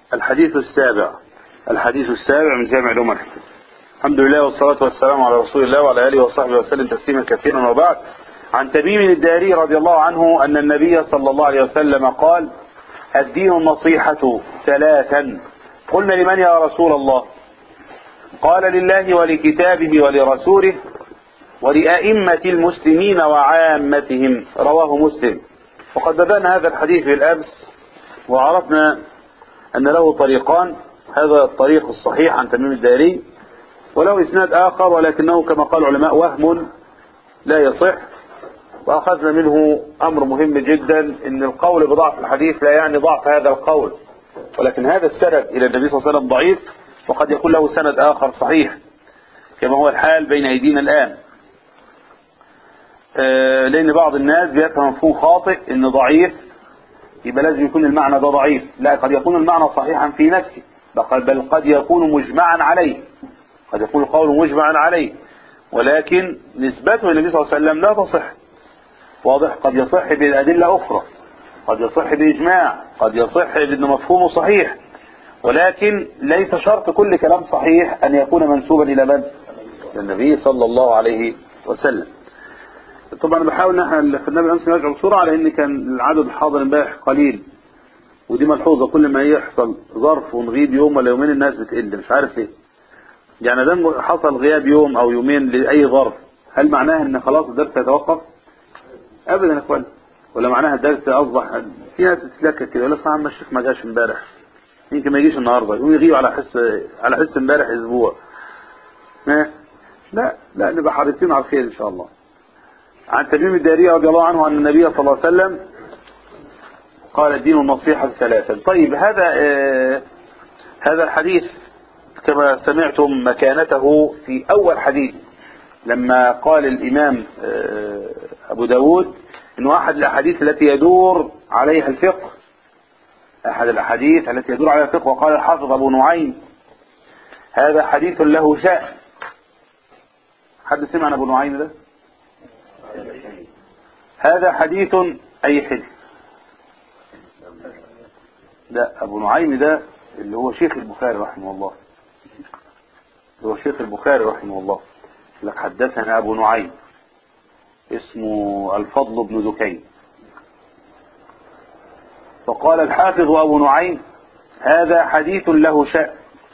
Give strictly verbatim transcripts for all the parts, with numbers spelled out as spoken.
الحديث السابع الحديث السابع من جامع الأمم. الحمد لله والصلاة والسلام على رسول الله وعلى آله وصحبه وسلم تسليما كثيرا، وبعد. عن تميم الداري رضي الله عنه أن النبي صلى الله عليه وسلم قال: الدين النصيحة ثلاثا. قلنا: لمن يا رسول الله؟ قال: لله ولكتابه ولرسوله ولأئمة المسلمين وعامتهم. رواه مسلم. وقد بدأنا هذا الحديث بالأمس وعرفنا أن له طريقان. هذا الطريق الصحيح عن تميم الداري، وله إسناد آخر ولكنه كما قال العلماء وهم لا يصح. وأخذنا منه أمر مهم جدا، أن القول بضعف الحديث لا يعني ضعف هذا القول، ولكن هذا السند إلى النبي صلى الله عليه وسلم ضعيف، وقد يكون له سند آخر صحيح كما هو الحال بين أيدينا الآن. آه لأن بعض الناس بيفهم مفهوم خاطئ أن ضعيف يبقى لازم يكون المعنى ده ضعيف. لا، قد يكون المعنى صحيحا في نفسه، بل قد يكون مجمعا عليه، قد يكون القول مجمعا عليه، ولكن نسبته للنبي صلى الله عليه وسلم لا تصح. واضح؟ قد يصح بأدلة أخرى، قد يصح بإجماع، قد يصح بأن مفهومه صحيح، ولكن ليس شرط كل كلام صحيح أن يكون منسوبا إلى من؟ النبي صلى الله عليه وسلم. طبعا بحاول نحن في النبي الأمس نرجع بسرعة، على أن كان العدد الحاضر امبارح قليل، ودي ملحوظة. كل ما يحصل ظرف ونغيب يوم ولا يومين الناس بتقل، مش عارف ليه. يعني ده حصل غياب يوم أو يومين لأي ظرف، هل معناها أن خلاص الدرس يتوقف؟ أبدا يا أخوان. ولا معناها الدرس أصبح، في ناس تتلكك كده، ولا صح عم الشيخ ما جاش امبارح، يمكن ما يجيش النهارده، يقوم يغيب على حس على حس امبارح أسبوع. لا لا، نبقى حريصين على الخير إن شاء الله. عن تميم الداري رضي الله عنه أن النبي صلى الله عليه وسلم قال: الدين النصيحة ثلاثا. طيب، هذا آه هذا الحديث كما سمعتم مكانته في أول حديث، لما قال الإمام آه أبو داود إنه أحد الأحاديث التي يدور عليها الفقه، أحد الأحاديث التي يدور عليها الفقه. وقال الحافظ أبو نعيم: هذا حديث له شأن. حد سمع عن أبو نعيم ده؟ هذا حديث أي حديث؟ ده أبو نعيم ده اللي هو شيخ البخاري رحمه الله، اللي هو شيخ البخاري رحمه الله. لك حدثنا أبو نعيم اسمه الفضل بن دكين. فقال الحافظ أبو نعيم: هذا حديث له شأن.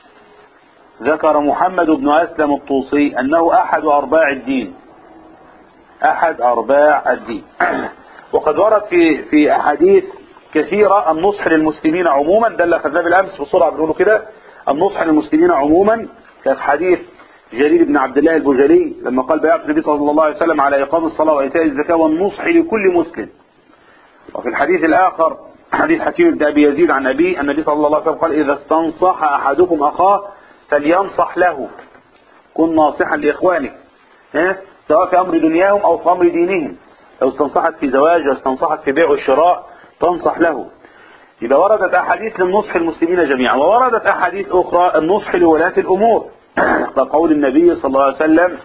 ذكر محمد بن أسلم الطوسي أنه أحد أرباع الدين، أحد أرباع الدين. وقد ورد في في أحاديث كثيرة النصح للمسلمين عموما، ده اللي أخذناه بالأمس بسرعة بنقوله كده. النصح للمسلمين عموما كان حديث جرير بن عبد الله البجلي لما قال: بايعت النبي صلى الله عليه وسلم على إقام الصلاة وإيتاء الزكاة والنصح لكل مسلم. وفي الحديث الآخر حديث حكيم بن أبي يزيد عن أبي النبي صلى الله عليه وسلم قال: إذا استنصح أحدكم أخاه فلينصح له. كن ناصحا لإخوانك، ها؟ سواء في أمر دنياهم أو في أمر دينهم. لو استنصحك في زواج واستنصحك في بيع وشراء تنصح له. إذا وردت أحاديث للنصح المسلمين جميعا، ووردت أحاديث أخرى النصح لولاة الأمور. فقول النبي صلى الله عليه وسلم: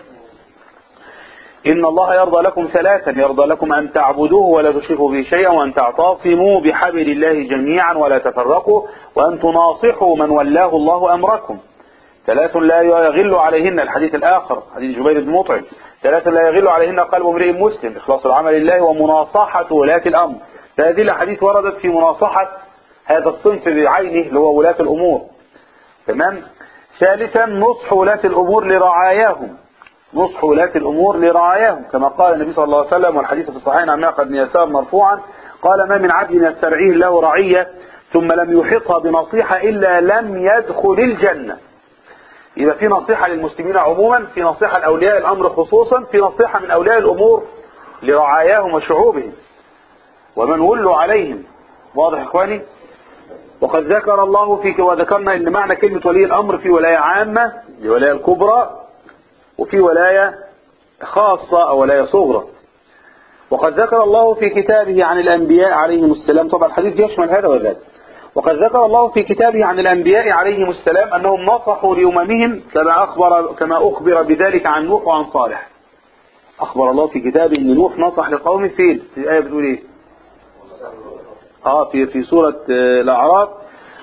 إن الله يرضى لكم ثلاثا: يرضى لكم أن تعبدوه ولا تشركوا به شيئا، وأن تعتصموا بحبل الله جميعا ولا تفرقوا، وأن تناصحوا من ولاه الله أمركم. ثلاث لا يغل عليهن، الحديث الآخر حديث جبير بن مطعم: ثلاث لا يغل عليهن قلب امرئ مسلم: إخلاص العمل لله ومناصحة ولاة الأمر. فهذه الأحاديث وردت في مناصحة هذا الصنف بعينه اللي هو ولاة الأمور. تمام. ثالثا نصح ولاة الأمور لرعاياهم، نصح ولاة الأمور لرعاياهم، كما قال النبي صلى الله عليه وسلم والحديث في الصحيحين عن معقد بن يسار مرفوعا قال: ما من عبد يسترعيه له رعية ثم لم يحطها بنصيحة إلا لم يدخل الجنة. يبقى في نصيحة للمسلمين عموما، في نصيحة لأولياء الأمر خصوصا، في نصيحة من أولياء الأمور لرعاياهم وشعوبهم ومن ولوا عليهم. واضح يا إخواني؟ وقد ذكر الله فيك، وذكرنا ان معنى كلمة ولي الامر في ولاية عامة، في ولاية الكبرى، وفي ولاية خاصة او ولاية صغرى. وقد ذكر الله في كتابه عن الانبياء عليهم السلام، طبعا الحديث يشمل هذا وذاك. وقد ذكر الله في كتابه عن الانبياء عليهم السلام انهم نصحوا لاممهم كما اخبر كما اخبر بذلك عن نوح وعن صالح. اخبر الله في كتابه ان نوح نصح لقومه فين؟ في الايه بتقول ايه؟ اه في في سورة الاعراف: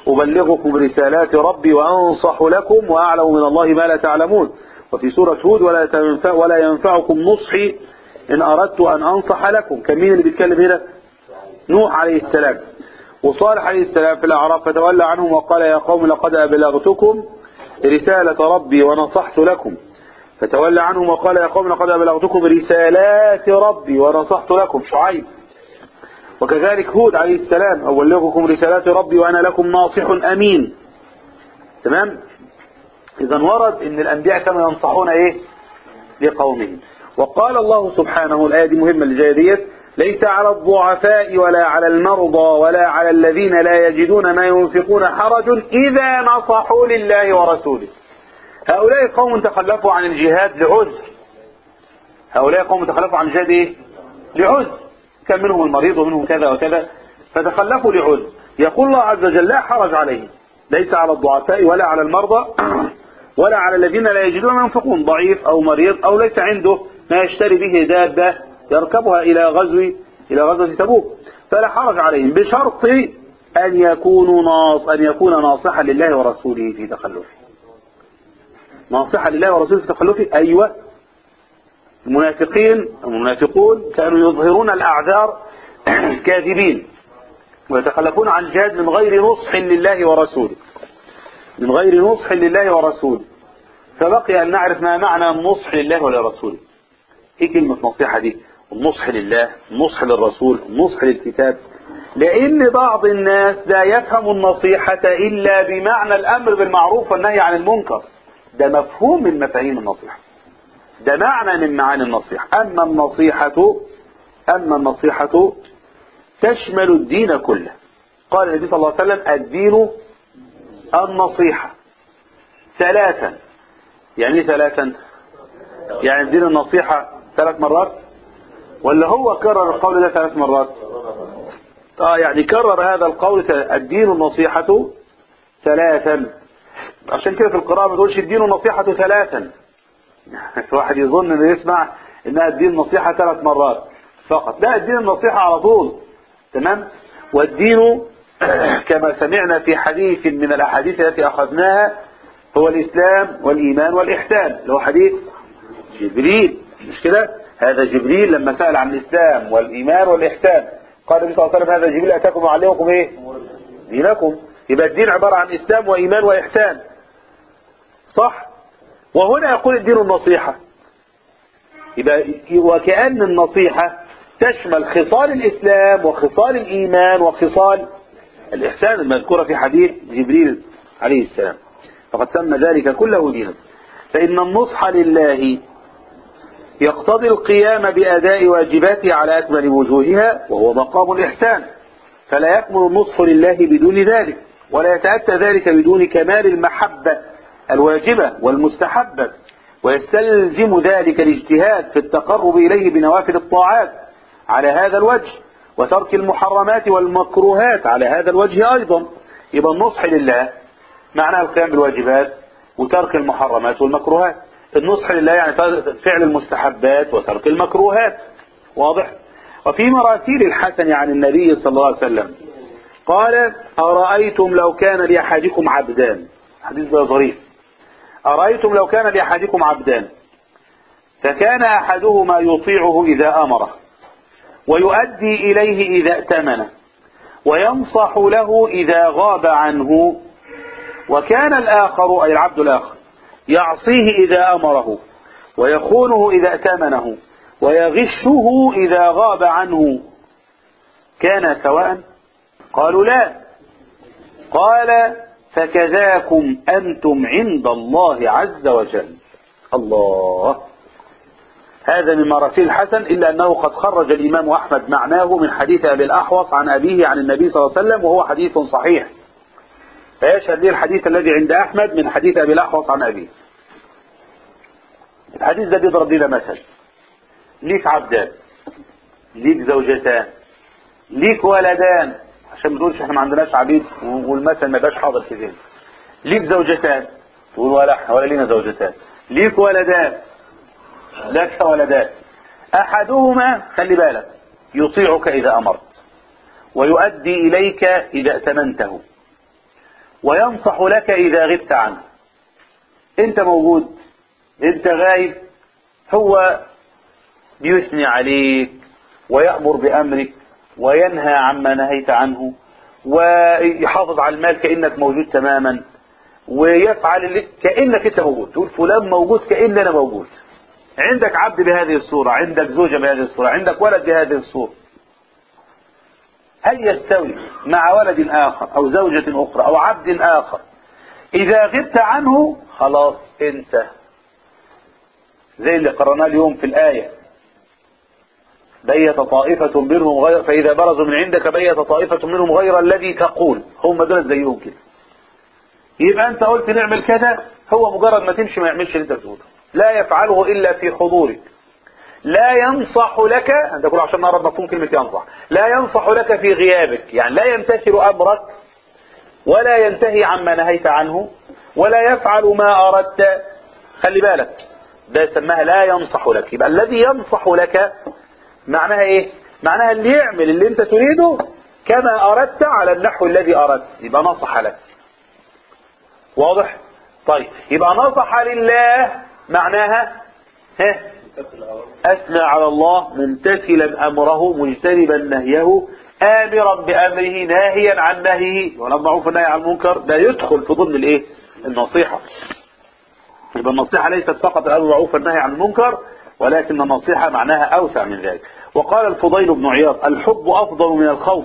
أبلغكم رسالات ربي وأنصح لكم وأعلم من الله ما لا تعلمون. وفي سورة هود ولا تنفع ولا ينفعكم نصحي إن أردت أن أنصح لكم. كان مين اللي بيتكلم هنا؟ نوح عليه السلام. وصالح عليه السلام في الأعراف فتولى عنهم وقال يا قوم لقد أبلغتكم رسالة ربي ونصحت لكم. فتولى عنهم وقال يا قوم لقد أبلغتكم رسالات ربي ونصحت لكم. شعيب. وكذلك هود عليه السلام أبلغكم رسالات ربي وأنا لكم ناصح أمين. تمام. إذا ورد إن الأنبياء كانوا ينصحون إيه لقومهم. وقال الله سبحانه، الآية دي مهمة اللي جاية ديت، ليس على الضعفاء ولا على المرضى ولا على الذين لا يجدون ما ينفقون حرج إذا نصحوا لله ورسوله. هؤلاء قوم تخلفوا عن الجهاد لعذر. هؤلاء قوم تخلفوا عن الجهاد إيه؟ لعذر. كان منهم المريض ومنهم كذا وكذا فتخلفوا لعذر. يقول الله عز وجل لا حرج عليهم، ليس على الضعفاء ولا على المرضى ولا على الذين لا يجدون ما ينفقون، ضعيف أو مريض أو ليس عنده ما يشتري به دابة يركبها إلى غزو إلى غزوة تبوك، فلا حرج عليهم بشرط أن يكونوا ناص أن يكون ناصحا لله ورسوله في تخلفه. ناصحا لله ورسوله في تخلفه. أيوة. المنافقين المنافقون كانوا يظهرون الأعذار كاذبين ويتخلفون عن الجهاد من غير نصح لله ورسوله من غير نصح لله ورسوله. فبقي أن نعرف ما معنى النصح لله ولرسوله. ايه كلمة نصيحة دي؟ النصح لله، النصح للرسول، النصح للكتاب. لأن بعض الناس لا يفهم النصيحة إلا بمعنى الأمر بالمعروف والنهي عن المنكر. ده مفهوم من مفاهيم النصيحة، ده معنى من معاني النصيحة. أما النصيحة أما النصيحة تشمل الدين كله. قال النبي صلى الله عليه وسلم الدين النصيحة ثلاثا. يعني ثلاثا يعني الدين النصيحة ثلاث مرات، ولا هو كرر القول ده ثلاث مرات؟ اه يعني كرر هذا القول الدين النصيحة ثلاثا. عشان كده في القراءة ما تقولش الدين النصيحة ثلاثا. الواحد يظن انه يسمع انها الدين النصيحة ثلاث مرات فقط. لا، الدين النصيحة على طول. تمام. والدين كما سمعنا في حديث من الاحاديث التي اخذناها هو الاسلام والايمان والاحسان، اللي هو حديث جبريل. مش كده؟ هذا جبريل لما سأل عن الاسلام والايمان والاحسان قال النبي صلى الله عليه وسلم هذا جبريل اتاكم يعلمكم ايه؟ دينكم. يبقى الدين عبارة عن اسلام وايمان واحسان، صح؟ وهنا يقول الدين النصيحة. يبقى وكأن النصيحة تشمل خصال الإسلام وخصال الإيمان وخصال الإحسان المذكورة في حديث جبريل عليه السلام، فقد سمى ذلك كله دينا. فإن النصح لله يقتضي القيام بأداء واجباته على أكمل وجوهها وهو مقام الإحسان، فلا يكمل النصح لله بدون ذلك، ولا يتأتى ذلك بدون كمال المحبة الواجبة والمستحبة، ويستلزم ذلك الاجتهاد في التقرب إليه بنوافل الطاعات على هذا الوجه، وترك المحرمات والمكروهات على هذا الوجه أيضا. يبقى النصح لله معناه القيام بالواجبات وترك المحرمات والمكروهات. النصح لله يعني فعل المستحبات وترك المكروهات. واضح؟ وفي مراسيل الحسن عن النبي صلى الله عليه وسلم قال أرأيتم لو كان لأحدكم عبدان. حديث ده ظريف. أرأيتم لو كان لأحدكم عبدان فكان أحدهما يطيعه إذا أمره ويؤدي إليه إذا ائتمنه وينصح له إذا غاب عنه، وكان الآخر أي العبد الآخر يعصيه إذا أمره ويخونه إذا ائتمنه ويغشه إذا غاب عنه، كان سواء؟ قالوا لا. قال فكذاكم أنتم عند الله عز وجل. الله. هذا من مراسيل الحسن، إلا أنه قد خرج الإمام أحمد معناه من حديث أبي الأحوص عن أبيه عن النبي صلى الله عليه وسلم، وهو حديث صحيح. فيشهد لي الحديث الذي عند أحمد من حديث أبي الأحوص عن أبيه. الحديث ده بيضرب لنا مثل. ليك عبدان، ليك زوجتان، ليك ولدان، عشان ما تقولش احنا ما عندناش عبيد والمثل ما يبقاش حاضر في ذهنك. ليك زوجتان، تقول ولا احنا ولا لينا زوجتان. ليك ولدان، لك ولدان. احدهما خلي بالك يطيعك اذا امرت ويؤدي اليك اذا ائتمنته وينصح لك إذا غبت عنه. أنت موجود، أنت غايب، هو بيثني عليك ويأمر بأمرك وينهى عما نهيت عنه ويحافظ على المال كأنك موجود تماما، ويفعل اللي كأنك انت موجود. تقول فلان موجود كأن انا موجود. عندك عبد بهذه الصورة، عندك زوجة بهذه الصورة، عندك ولد بهذه الصورة. هل يستوي مع ولد آخر أو زوجة أخرى أو عبد آخر إذا غبت عنه؟ خلاص انت زي اللي قرأناه اليوم في الآية، بيت طائفة منهم غير، فإذا برزوا من عندك بيت طائفة منهم غير الذي تقول. هم دول زيهم كده. يبقى أنت قلت نعمل كذا، هو مجرد ما تمشي ما يعملش اللي أنت بتقوله، لا يفعله إلا في حضورك. لا ينصح لك، أنت تقول عشان نعرف مفهوم كلمة ينصح، لا ينصح لك في غيابك، يعني لا يمتثل أمرك ولا ينتهي عما نهيت عنه ولا يفعل ما أردت. خلي بالك، ده يسمىها لا ينصح لك. يبقى الذي ينصح لك معناها ايه؟ معناها اللي يعمل اللي انت تريده كما اردت على النحو الذي اردت، يبقى نصح لك. واضح؟ طيب يبقى نصح لله معناها ها اثنى على الله، ممتثلا امره مجتنبا نهيه، امرا بامره ناهيا عن نهيه، والامر معروف والنهي عن المنكر. ده يدخل في ضمن الايه؟ النصيحه. يبقى النصيحه ليست فقط الامر بالمعروف والنهي عن المنكر، ولكن النصيحة معناها أوسع من ذلك. وقال الفضيل بن عياض: الحب أفضل من الخوف.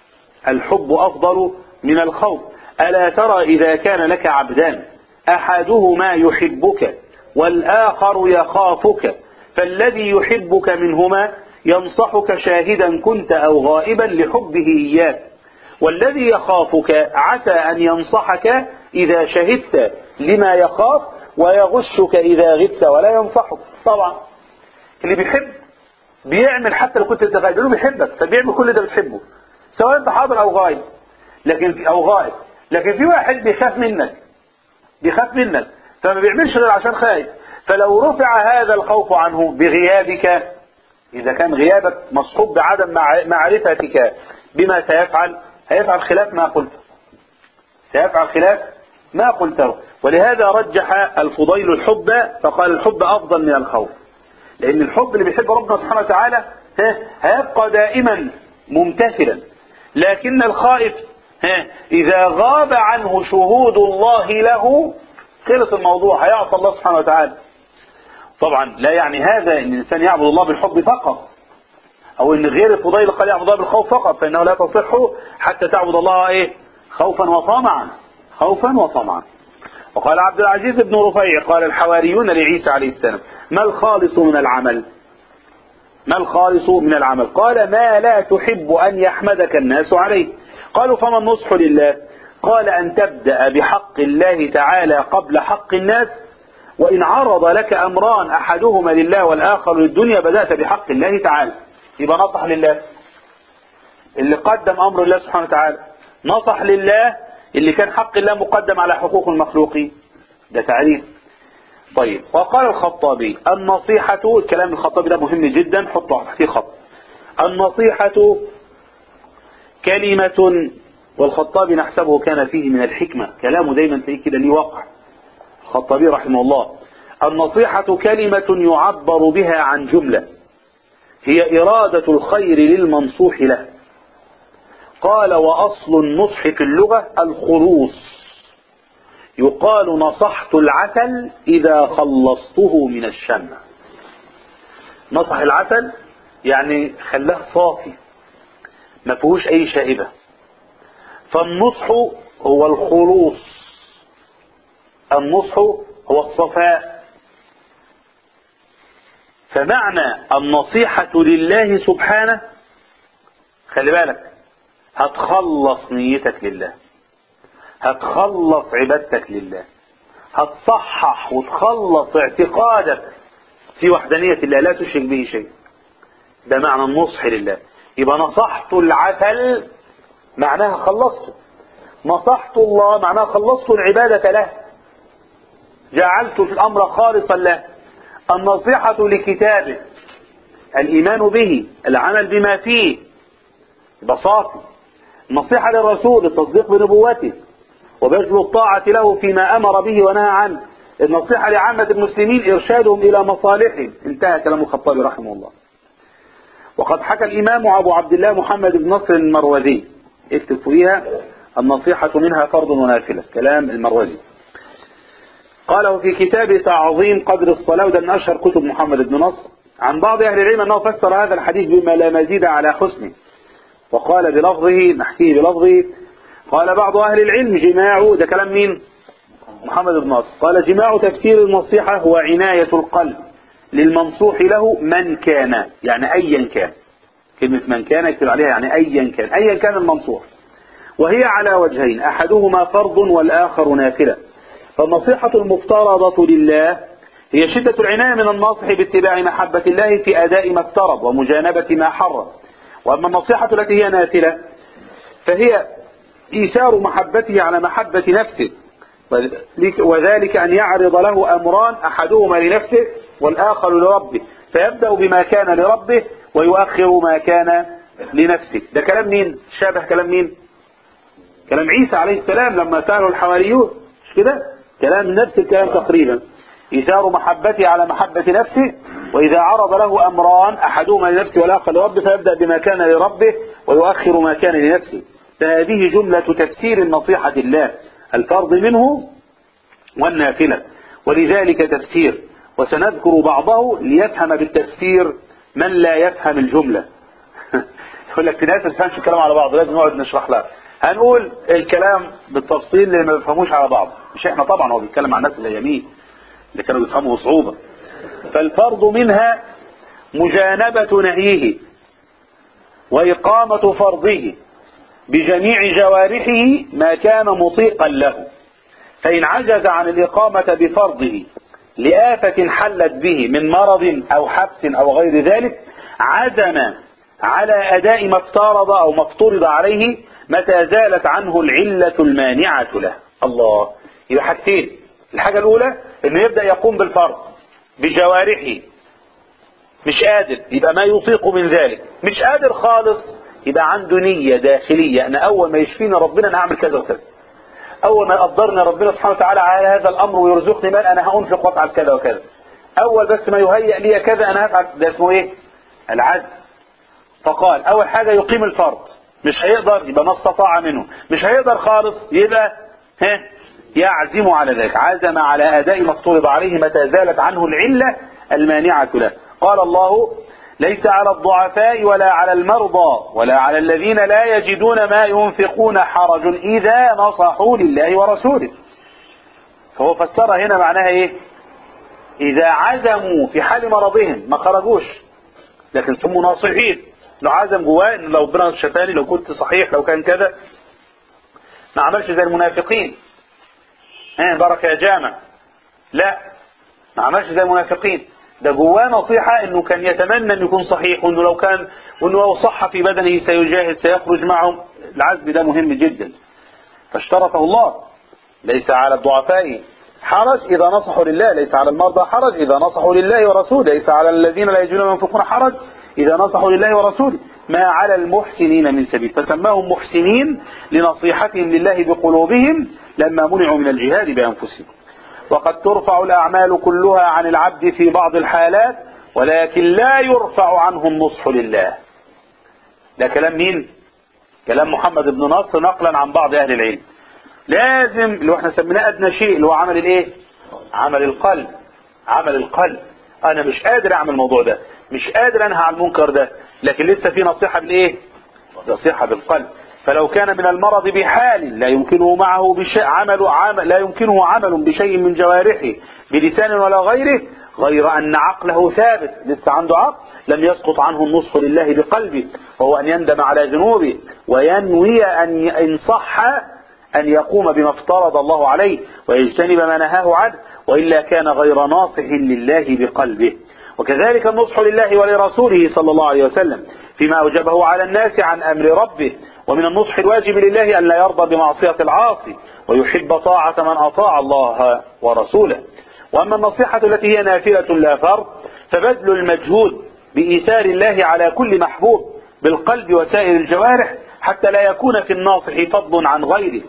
الحب أفضل من الخوف. ألا ترى إذا كان لك عبدان أحدهما يحبك والآخر يخافك، فالذي يحبك منهما ينصحك شاهدا كنت أو غائبا لحبه إياك، والذي يخافك عسى أن ينصحك إذا شهدت لما يخاف، ويغشك إذا غبت ولا ينصحك. طبعا اللي بيحب بيعمل حتى لو كنت انت غايب، لانه بيحبك فبيعمل كل ده بتحبه، سواء انت حاضر او غايب. لكن في او غائب لكن في واحد بيخاف منك، بيخاف منك فما بيعملش غير عشان خايف. فلو رفع هذا الخوف عنه بغيابك، اذا كان غيابك مصحوب بعدم معرفتك بما سيفعل، هيفعل خلاف ما قلته، سيفعل خلاف ما قلته. ولهذا رجح الفضيل الحب فقال الحب افضل من الخوف، لأن الحب اللي بيحب ربنا سبحانه وتعالى هيبقى دائما ممتثلا، لكن الخائف إذا غاب عنه شهود الله له خلص الموضوع، هيعصى الله سبحانه وتعالى. طبعا لا يعني هذا أن الإنسان يعبد الله بالحب فقط، أو أن غير الفضيل قال يعبد الله بالخوف فقط، فإنه لا تصح حتى تعبد الله إيه؟ خوفا وطمعا، خوفا وطمعا. وقال عبد العزيز بن رفيع: قال الحواريون لعيسى عليه السلام: ما الخالص من العمل؟ ما الخالص من العمل؟ قال: ما لا تحب أن يحمدك الناس عليه. قالوا: فما النصح لله؟ قال: أن تبدأ بحق الله تعالى قبل حق الناس، وإن عرض لك أمران أحدهما لله والآخر للدنيا بدأت بحق الله تعالى. يبقى نصح لله اللي قدم أمر الله سبحانه وتعالى، نصح لله اللي كان حق الله مقدم على حقوق المخلوقين. ده تعريف. طيب، وقال الخطابي: النصيحة، الكلام الخطابي ده مهم جدا، حطه تحتيه خط. النصيحة كلمة، والخطابي نحسبه كان فيه من الحكمة، كلامه دايما تلاقيه كده ليه وقع. الخطابي رحمه الله: النصيحة كلمة يعبر بها عن جملة هي إرادة الخير للمنصوح له. قال: وأصل النصح في اللغة الخلوص، يقال نصحت العسل إذا خلصته من الشمع. نصح العسل يعني خلاه صافي ما فيهوش أي شائبة. فالنصح هو الخلوص، النصح هو الصفاء. فمعنى النصيحة لله سبحانه، خلي بالك، هتخلص نيتك لله، هتخلص عبادتك لله، هتصحح وتخلص اعتقادك في وحدانية الله لا تشرك به شيء. ده معنى النصح لله. يبقى نصحت العسل معناها خلصته، نصحت الله معناها خلصت العبادة له، جعلت الأمر خالصا له. النصيحة لكتابه، الإيمان به، العمل بما فيه، يبقى صافي. النصيحة للرسول، التصديق بنبوته، وبذل الطاعة له فيما أمر به ونهى عنه. النصيحة لعامة المسلمين إرشادهم إلى مصالحهم. انتهى كلام الخطابي رحمه الله. وقد حكى الإمام أبو عبد الله محمد بن نصر المروزي، اكتب فيها النصيحة منها فرض ونافلة، كلام المروزي، قاله في كتاب تعظيم قدر الصلاة، وده من أشهر كتب محمد بن نصر، عن بعض أهل العلم أنه فسر هذا الحديث بما لا مزيد على حسنه، وقال بلفظه، نحكيه بلفظه، قال بعض أهل العلم جماع، ده كلام مين؟ محمد بن نصر، قال جماع تفسير النصيحة هو عناية القلب للمنصوح له من كان، يعني أيا كان، كلمة من كان يكتب عليها يعني أيا كان، أيا كان المنصوح، وهي على وجهين، أحدهما فرض والآخر نافلة. فالنصيحة المفترضة لله هي شدة العناية من الناصح باتباع محبة الله في أداء ما افترض ومجانبة ما حرم. وأما النصيحة التي هي نافلة فهي إيثار محبته على محبة نفسه، وذلك أن يعرض له أمران أحدهما لنفسه والآخر لربه، فيبدأ بما كان لربه ويؤخر ما كان لنفسه. ده كلام مين؟ شابه كلام مين؟ كلام عيسى عليه السلام لما سأله الحواريون، مش كده؟ كلام نفس الكلام تقريبا، إيثار محبته على محبة نفسه، وإذا عرض له أمران أحدهما لنفسه والآخر لربه فيبدأ بما كان لربه ويؤخر ما كان لنفسه. فهذه جملة تفسير النصيحة الله، الفرض منه والنافلة، ولذلك تفسير، وسنذكر بعضه ليفهم بالتفسير من لا يفهم الجملة. يقول لك في ناس ما تفهمش الكلام على بعض، لازم نقعد نشرح لها. هنقول الكلام بالتفصيل اللي ما بيفهموش على بعض، مش احنا طبعا، هو بيتكلم عن الناس اللي يمين اللي كانوا بيفهموا بصعوبة. فالفرض منها مجانبة نهيه وإقامة فرضه بجميع جوارحه ما كان مطيقا له، فإن عجز عن الإقامة بفرضه لآفة حلت به من مرض أو حبس أو غير ذلك عزم على أداء ما افترض أو ما افترض عليه متى زالت عنه العلة المانعة له. الله، يبقى حاجتين، الحاجة الأولى إنه يبدأ يقوم بالفرض بجوارحه، مش قادر يبقى ما يطيق من ذلك، مش قادر خالص يبقى عنده نية داخلية، أنا أول ما يشفيني ربنا أنا هعمل كذا وكذا، أول ما يقدرني ربنا سبحانه وتعالى على هذا الأمر ويرزقني مال أنا هأنفق وأفعل كذا وكذا، أول بس ما يهيأ لي كذا أنا هفعل. ده اسمه إيه؟ العزم. فقال أول حاجة يقيم الفرض، مش هيقدر يبقى ما استطاع منه، مش هيقدر خالص يبقى ها يعزم على ذلك، عزم على أداء ما افترض عليه متى زالت عنه العلة المانعة له. قال الله ليس على الضعفاء ولا على المرضى ولا على الذين لا يجدون ما ينفقون حرج إذا نصحوا لله ورسوله. فهو فسرها هنا معناها إيه؟ إذا عزموا في حال مرضهم ما خرجوش، لكن سموا ناصحين، لو عزم جواه إن لو ربنا شفاني لو كنت صحيح لو كان كذا، ما عملش زي المنافقين ها بركة يا جامع، لا ما عملش زي المنافقين، ده جواه نصيحة انه كان يتمنى ان يكون صحيح، وانه لو كان وانه لو صح في بدنه سيجاهد سيخرج معهم. العزم ده مهم جدا، فاشترطه الله. ليس على الضعفاء حرج إذا نصحوا لله، ليس على المرضى حرج إذا نصحوا لله ورسوله، ليس على الذين لا يجدون ما ينفقون حرج إذا نصحوا لله ورسوله، ما على المحسنين من سبيل. فسماهم محسنين لنصيحتهم لله بقلوبهم لما منعوا من الجهاد بأنفسهم. وقد ترفع الأعمال كلها عن العبد في بعض الحالات ولكن لا يرفع عنه النصح لله. ده كلام مين؟ كلام محمد بن نصر نقلا عن بعض أهل العلم. لازم اللي احنا سميناه أدنى شيء اللي هو عمل الايه؟ عمل القلب. عمل القلب، أنا مش قادر أعمل الموضوع ده، مش قادر أنهى عن المنكر ده، لكن لسه في نصيحة بالإيه؟ نصيحة بالقلب. فلو كان من المرض بحال لا يمكنه معه بشيء عمل عمل لا يمكنه عمل بشيء من جوارحه بلسان ولا غيره، غير أن عقله ثابت لسه عنده عقل، لم يسقط عنه النصح لله بقلبه، وهو أن يندم على ذنوبه وينوي أن إن صح أن يقوم بما افترض الله عليه ويجتنب ما نهاه عنه، وإلا كان غير ناصح لله بقلبه. وكذلك النصح لله ولرسوله صلى الله عليه وسلم فيما أوجبه على الناس عن أمر ربه. ومن النصح الواجب لله أن لا يرضى بمعصية العاصي ويحب طاعة من أطاع الله ورسوله. وأما النصيحة التي هي نافلة لا فرض فبذل المجهود بإيثار الله على كل محبوب بالقلب وسائر الجوارح حتى لا يكون في الناصح فضل عن غيره،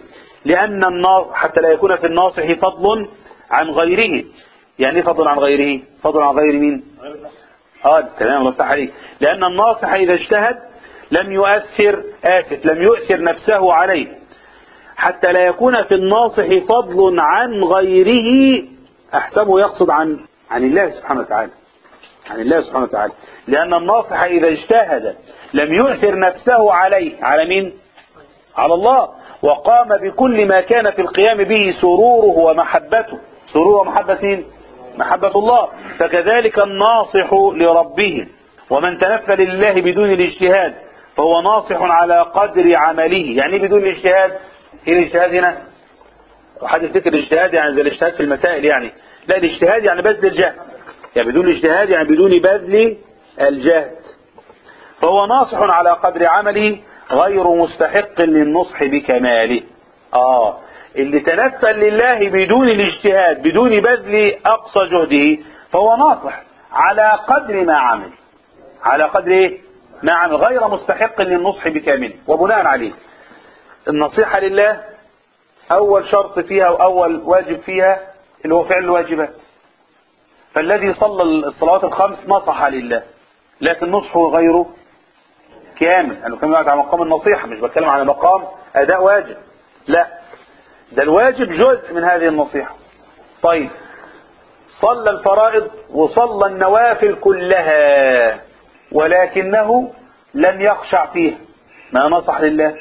لأن الناصح حتى لا يكون في الناصح فضل عن غيره. يعني ايه فضل عن غيره؟ فضل عن غير مين؟ اه تمام، الله يفتح عليك. لأن الناصح إذا اجتهد لم يؤثر آسف لم يؤثر نفسه عليه، حتى لا يكون في الناصح فضل عن غيره. أحسبه يقصد عن عن الله سبحانه وتعالى، عن الله سبحانه وتعالى. لأن الناصح إذا اجتهد لم يؤثر نفسه عليه، على مين؟ على الله، وقام بكل ما كان في القيام به سروره ومحبته. سرور ومحبة مين؟ محبة الله. فكذلك الناصح لربه. ومن تنفل لله بدون الاجتهاد فهو ناصح على قدر عمله. يعني بدون الاجتهاد؟ ايه الاجتهاد هنا؟ وحد يفتكر الاجتهاد يعني زي الاجتهاد في المسائل يعني؟ لا، الاجتهاد يعني بذل الجهد. يعني بدون الاجتهاد يعني بدون بذل الجهد. فهو ناصح على قدر عمله غير مستحق للنصح بكماله. اه اللي تنفل لله بدون الاجتهاد بدون بذل اقصى جهده فهو ناصح على قدر ما عمل، على قدر ايه؟ ما عمل، غير مستحق للنصح بكامله. وبناء عليه النصيحة لله اول شرط فيها واول واجب فيها اللي هو فعل الواجبات. فالذي صلى الصلوات الخمس نصح لله، لكن نصحه غيره كامل. انا بتكلم على مقام النصيحة، مش بتكلم على مقام اداء واجب، لا، ده الواجب جزء من هذه النصيحة. طيب صلى الفرائض وصلى النوافل كلها ولكنه لم يخشع فيها، ما نصح لله.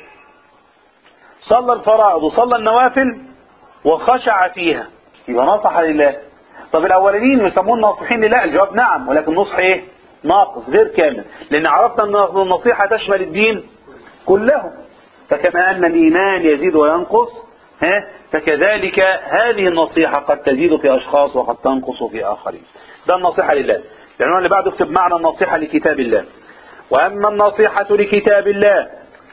صلى الفرائض وصلى النوافل وخشع فيها، يبقى نصح لله. طب الاولين يسمون ناصحين لله؟ الجواب نعم، ولكن نصح ايه؟ ناقص غير كامل. لان عرفنا ان النصيحة تشمل الدين كله. فكما ان الايمان يزيد وينقص ها فكذلك هذه النصيحة قد تزيد في اشخاص وقد تنقص في اخرين. ده النصيحة لله. العنوان اللي بعده اكتب معنى النصيحة لكتاب الله. واما النصيحة لكتاب الله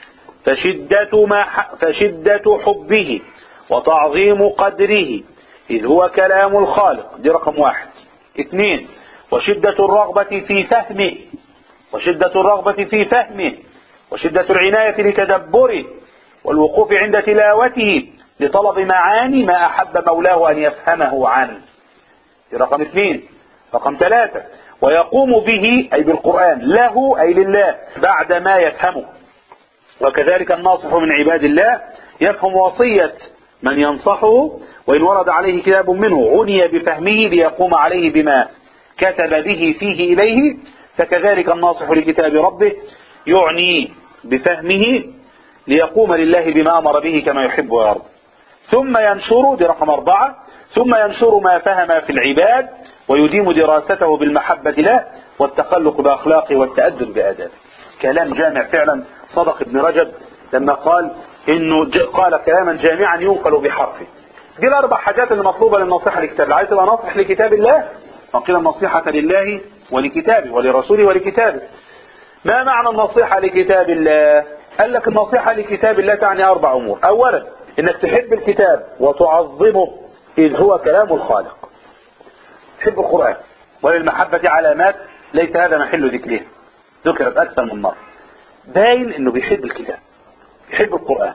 فشدة ما ح... فشدة حبه وتعظيم قدره إذ هو كلام الخالق. دي رقم واحد. اثنين، وشدة الرغبة في فهمه وشدة الرغبة في فهمه وشدة العناية لتدبره والوقوف عند تلاوته لطلب معاني ما أحب مولاه أن يفهمه عنه. دي رقم اثنين. رقم ثلاثة، ويقوم به أي بالقرآن له أي لله بعد ما يفهمه. وكذلك الناصح من عباد الله يفهم وصية من ينصحه، وإن ورد عليه كتاب منه عني بفهمه ليقوم عليه بما كتب به فيه إليه. فكذلك الناصح لكتاب ربه يعني بفهمه ليقوم لله بما أمر به كما يحب ويرضى. ثم ينشر، دي رقم أربعة، ثم ينشر ما فهم في العباد ويديم دراسته بالمحبة له والتخلق بأخلاقه والتأدب بآدابه. كلام جامع فعلا. صدق ابن رجب لما قال انه قال كلاما جامعا ينقل بحرفه. دي الاربع حاجات اللي مطلوبة للنصيحة لكتاب الله. عايز تبقى ناصح لكتاب الله فقيل النصيحة لله ولكتابه ولرسوله ولكتابه. ما معنى النصيحة لكتاب الله؟ قال لك النصيحة لكتاب الله تعني اربع امور. اولا انك تحب الكتاب وتعظمه اذ هو كلام الخالق. تحب القرآن، وللمحبة علامات ليس هذا محل ذكرها، ذكرت اكثر من مرة. باين انه بيحب الكتاب، يحب القرآن،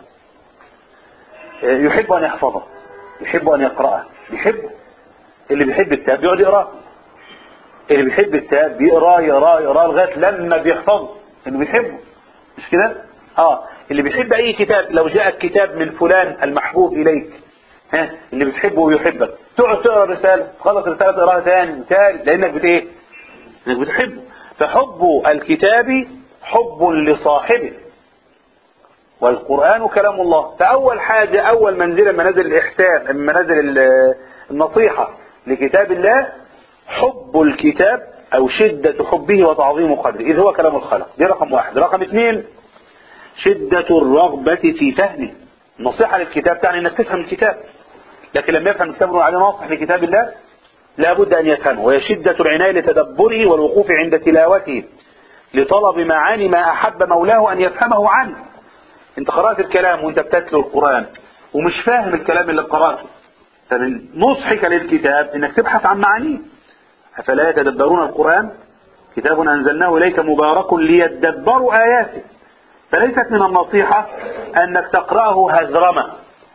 يحب ان يحفظه، يحب ان يقرأه، بيحبه. اللي بيحب الكتاب بيقعد يقراه، اللي بيحب الكتاب بيقراه يقراه يقراه لغايه لما بيحفظه، انه بيحبه، مش كده؟ اه اللي بيحب اي كتاب، لو جاءك كتاب من فلان المحبوب اليك ها اللي بتحبه ويحبك، تقعد تقرا الرساله، تخلص الرساله تقراها ثاني وثالث لانك بت ايه؟ انك بتحبه. فحب الكتاب حب لصاحبه، والقرآن كلام الله. فأول حاجة، أول منزلة منازل الإحسان، منازل النصيحة لكتاب الله حب الكتاب أو شدة حبه وتعظيم قدره إذ هو كلام الخلق. دي رقم واحد. رقم اثنين، شدة الرغبة في فهمه. النصيحة للكتاب تعني أنك تفهم الكتاب، لكن لما يفهم الكتاب عليه ناصح لكتاب الله لابد أن يفهمه. وهي شدة العناية لتدبره والوقوف عند تلاوته لطلب معاني ما أحب مولاه أن يفهمه عنه. انت قرأت الكلام وانت بتتلو القرآن ومش فاهم الكلام اللي قرأته، فمن نصحك للكتاب انك تبحث عن معانيه. أفلا يتدبرون القرآن كتاب أنزلناه إليك مبارك ليتدبروا آياته. فليست من النصيحة أنك تقرأه هزرمة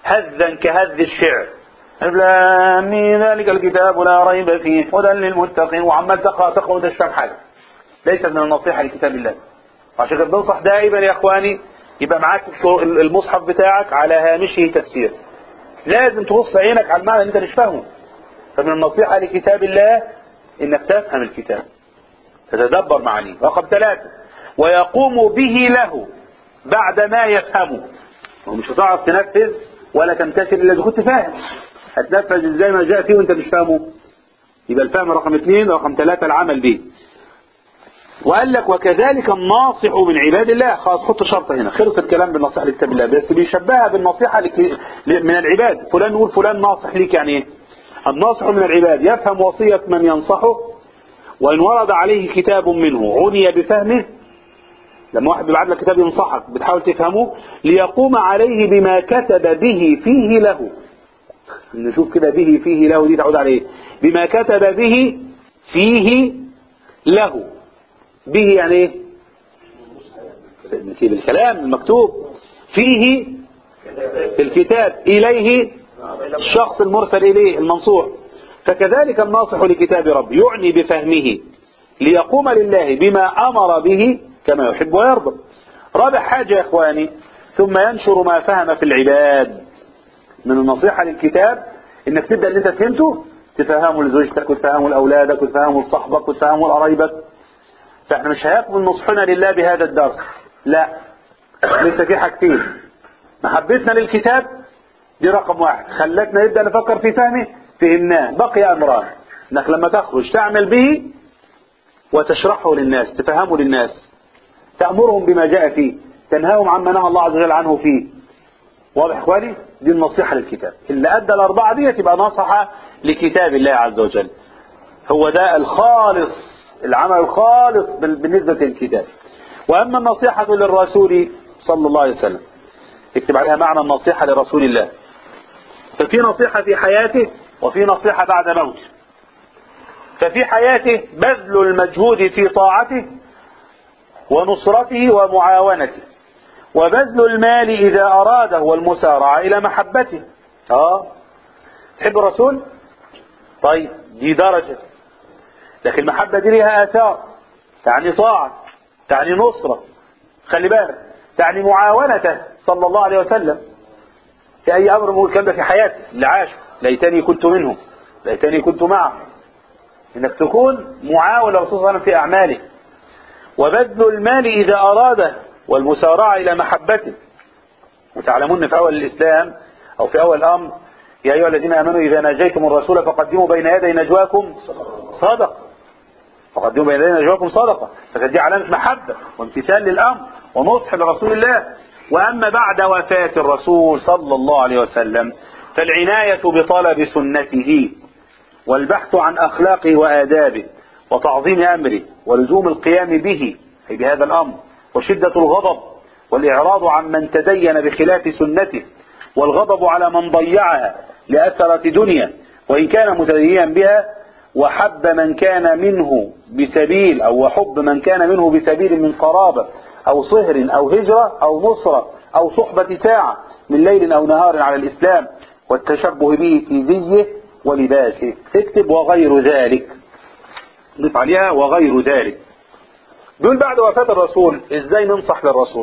هذا كهذ الشعر، من ذلك الكتاب لا ريب فيه هدى للمتقين، وعمال تقرأ تقرأ وانت مش فاهم حاجة. ليست من النصيحة لكتاب الله. عشان كده بنصح دائما يا اخواني يبقى معاك المصحف بتاعك على هامشه تفسير، لازم تبص عينك على المعنى اللي انت مش فاهمه. فمن النصيحة لكتاب الله انك تفهم الكتاب تتدبر معانيه. رقم ثلاثة، ويقوم به له بعد ما يفهمه. ومش هتعرف تنفذ ولا تمتثل الا اذا كنت فاهم. هتنفذ ازاي ما جاء فيه وانت مش فاهمه؟ يبقى الفهم رقم اثنين. رقم ثلاثة العمل به. وقال لك وكذلك الناصح من عباد الله. خلاص حط شرط هنا، خلص الكلام بالنصيحة لكتاب الله، بس بيشبهها بالنصيحة لك... من العباد. فلان نقول فلان ناصح ليك، يعني ايه؟ الناصح من العباد يفهم وصية من ينصحه، وإن ورد عليه كتاب منه عني بفهمه. لما واحد بيبعت لك كتاب ينصحك بتحاول تفهمه ليقوم عليه بما كتب به فيه له. نشوف كده به فيه له دي تعود عليه بما كتب به فيه له. به يعني ايه؟ الكلام المكتوب، فيه في الكتاب، إليه الشخص المرسل إليه المنصوح. فكذلك الناصح لكتاب رب يعني بفهمه ليقوم لله بما أمر به كما يحب ويرضى. رابع حاجة يا إخواني، ثم ينشر ما فهم في العباد. من النصيحة للكتاب إنك تبدأ اللي أنت فهمته تفهمه لزوجتك وتفهمه لأولادك وتفهمه لصحبك وتفهمه لقرايبك. فإحنا مش هيقبل نصحنا لله بهذا الدرس، لا، لسه في حاجتين. محبتنا للكتاب دي رقم واحد، خلتنا نبدأ نفكر في فهمه، فهمناه. بقي أمران، إنك لما تخرج تعمل به وتشرحه للناس، تفهمه للناس، تأمرهم بما جاء فيه، تنهاهم عما نهى الله عز وجل عنه فيه. واضح إخواني؟ دي النصيحة للكتاب. اللي أدى الأربعة دي تبقى نصحة لكتاب الله عز وجل. هو ده الخالص، العمل الخالص بالنسبة للكتاب. وأما النصيحة للرسول صلى الله عليه وسلم، اكتب عليها معنى النصيحة لرسول الله. ففي نصيحة في حياته وفي نصيحة بعد موته. ففي حياته بذل المجهود في طاعته ونصرته ومعاونته، وبذل المال إذا أراده والمسارعة إلى محبته. آه تحب الرسول؟ طيب دي درجة، لكن المحبة دي لها آثار، تعني طاعة، تعني نصرة، خلي بالك، تعني معاونته صلى الله عليه وسلم في أي أمر مو كان في حياته اللي عاشه. ليتني كنت منهم، ليتني كنت معه. إنك تكون معاون للرسول صلى الله عليه وسلم في أعماله. وبذل المال إذا أراده والمسارعة إلى محبته. وتعلمون في أول الإسلام أو في أول الأمر يا أيها الذين آمنوا إذا ناجيتم الرسول فقدموا بين يدي نجواكم صدقة، فقدموا بين يدي نجواكم صدقة. فكانت دي علامة محبة وامتثال للأمر ونصح لرسول الله. وأما بعد وفاة الرسول صلى الله عليه وسلم فالعناية بطلب سنته والبحث عن أخلاقه وآدابه وتعظيم أمره ولزوم القيام به أي بهذا الأمر، وشدة الغضب والإعراض عن من تدين بخلاف سنته، والغضب على من ضيعها لأثرة دنيا وإن كان متدينا بها، وحب من كان منه بسبيل أو وحب من كان منه بسبيل من قرابة أو صهر أو هجرة أو نصرة أو صحبة ساعة من ليل أو نهار على الإسلام، والتشبه به في زيه ولباسه. اكتب وغير ذلك، ضف عليها وغير ذلك. دول بعد وفاة الرسول ازاي ننصح للرسول؟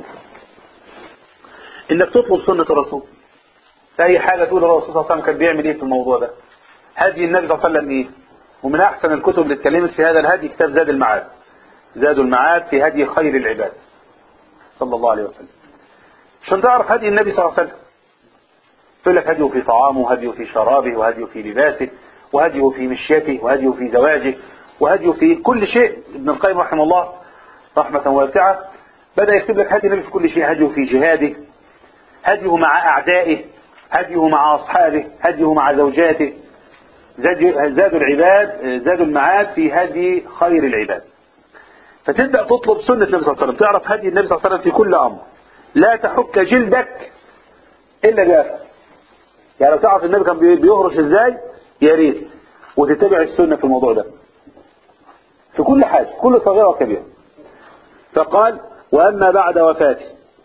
انك تطلب سنة الرسول في اي حاجة. تقول الرسول صلى الله عليه وسلم كان بيعمل ايه في الموضوع ده، هدي النبي صلى الله عليه وسلم ايه. ومن احسن الكتب اللي اتكلمت في هذا الهدي كتاب زاد المعاد، زاد المعاد في هدي خير العباد صلى الله عليه وسلم. عشان تعرف هدي النبي صلى الله عليه وسلم، تقول لك هديه في طعامه وهديه في شرابه وهديه في لباسه وهديه في مشيته وهديه في زواجه وهديه في كل شيء. ابن القيم رحمه الله رحمة واسعة بدأ يكتب لك هدي النبي في كل شيء. هديه في جهاده، هديه مع أعدائه، هديه مع أصحابه، هديه مع زوجاته. زاد العباد، زاد المعاد في هدي خير العباد. فتبدأ تطلب سنة النبي صلى الله عليه وسلم، تعرف هدي النبي صلى الله عليه وسلم في كل أمر. لا تحك جلدك إلا جافة. يعني لو تعرف النبي كان بيهرش إزاي يا ريت، وتتبع السنة في الموضوع ده في كل حاجة، كل صغيرة وكبيرة. فقال وأما بعد وفاته